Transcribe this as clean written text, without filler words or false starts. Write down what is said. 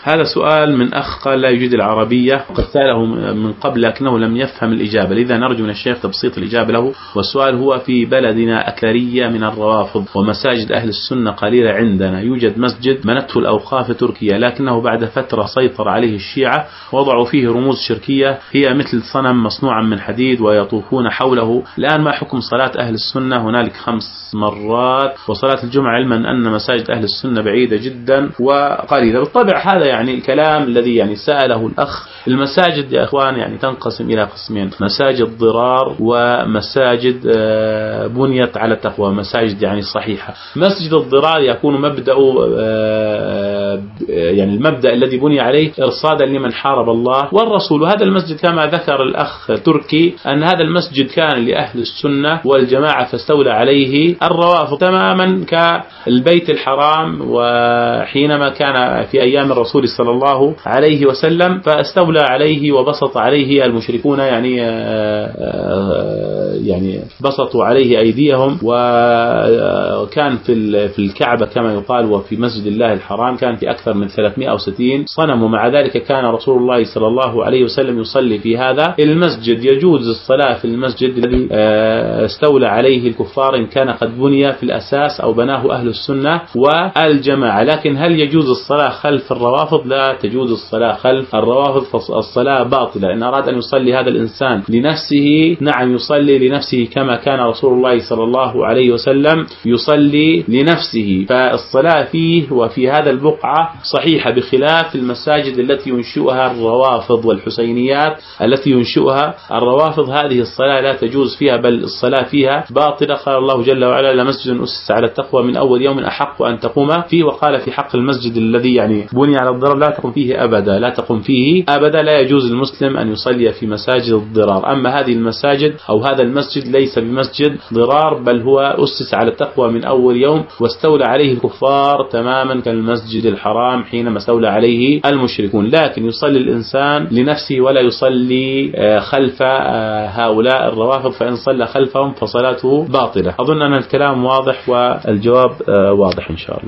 هذا سؤال من أخ قال لا يجيد العربية، وقد سأله من قبل لكنه لم يفهم الإجابة، لذا نرجو من الشيخ تبسيط الإجابة له. والسؤال هو: في بلدنا أكثرية من الروافض ومساجد أهل السنة قليلة عندنا، يوجد مسجد منته الأوقاف تركيا لكنه بعد فترة سيطر عليه الشيعة وضعوا فيه رموز شركية هي مثل صنم مصنوعا من حديد ويطوفون حوله. الآن ما حكم صلاة أهل السنة؟ هنالك 5 مرات، وصلاة الجمعة علما أن مساجد أهل السنة بعيدة جدا وقليلة. بالطبع هذا يعني الكلام الذي يعني سأله الأخ. المساجد يا إخوان يعني تنقسم إلى قسمين: مساجد ضرار ومساجد بنيت على التقوى، مساجد يعني صحيحة. مسجد الضرار يكون مبدأ يعني المبدأ الذي بني عليه إرصادا لمن حارب الله والرسول. وهذا المسجد كما ذكر الأخ تركي أن هذا المسجد كان لأهل السنة والجماعة فاستولى عليه الروافض تماما كالبيت الحرام، وحينما كان في أيام الرسول صلى الله عليه وسلم فاستولى عليه وبسط عليه المشركون، يعني بسطوا عليه أيديهم، وكان في الكعبة كما يقال وفي مسجد الله الحرام كان في أكثر من 360 صنم، ومع ذلك كان رسول الله صلى الله عليه وسلم يصلي في هذا المسجد. يجوز الصلاة في المسجد الذي استولى عليه الكفار إن كان قد بني في الأساس أو بناه أهل السنة والجماعة. لكن هل يجوز الصلاة خلف الروافض؟ لا تجوز الصلاة خلف الروافض، فالصلاة باطلة. إن أراد أن يصلي هذا الإنسان لنفسه نعم يصلي لنفسه كما كان رسول الله صلى الله عليه وسلم يصلي لنفسه، فالصلاة فيه وفي هذا البقعة صحيحة، بخلاف المساجد التي ينشئها الروافض والحسينيات التي ينشئها الروافض، هذه الصلاة لا تجوز فيها بل الصلاة فيها باطلة. قال الله جل وعلا: لمسجد أسس على التقوى من أول يوم أحق أن تقوم فيه. وقال في حق المسجد الذي يعني بني على الضرر: لا تقم فيه أبدا، لا تقم فيه أبدا. لا يجوز للمسلم أن يصلي في مساجد الضرار. أما هذه المساجد أو هذا المسجد ليس بمسجد ضرار، بل هو أسس على التقوى من أول يوم واستولى عليه الكفار تماما كالمسجد الحرام حينما استولى عليه المشركون. لكن يصلي الإنسان لنفسه ولا يصلي خلف هؤلاء الروافض، فإن صلى خلفهم فصلاته باطلة. أظن أن الكلام واضح والجواب واضح إن شاء الله.